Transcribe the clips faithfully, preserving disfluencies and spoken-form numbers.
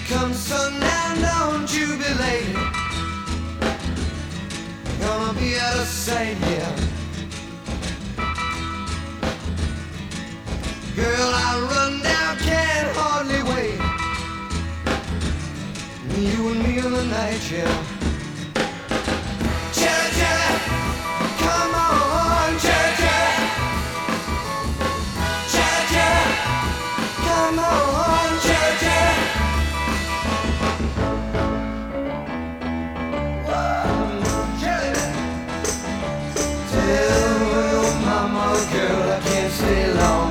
Come sundown, don't you be late. Gonna be out of sight here. Girl, I run down, can't hardly wait. You and me in the night, yeah. Cherry, cherry, come on, cherry, cherry. Cherry, cherry, come on, cherry, cherry. Whoa, cherry. Tell your mama, girl, I can't stay long.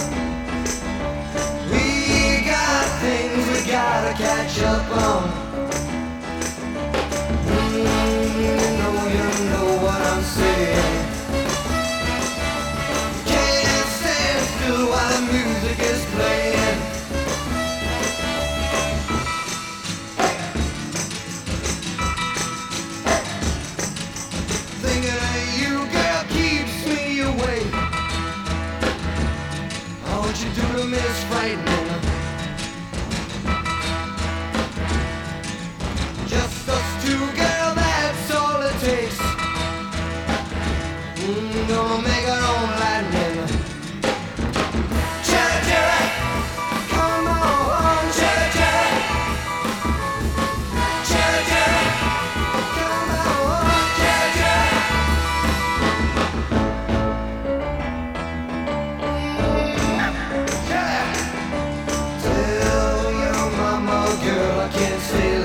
We got things we gotta catch up on. What you do to me is frightening. Just us two, girl, that's all it takes. Mm, gonna make our own lightning. Cherry, cherry, come on, cherry, cherry. Cherry, cherry, come on, cherry, cherry. Girl, I can't stay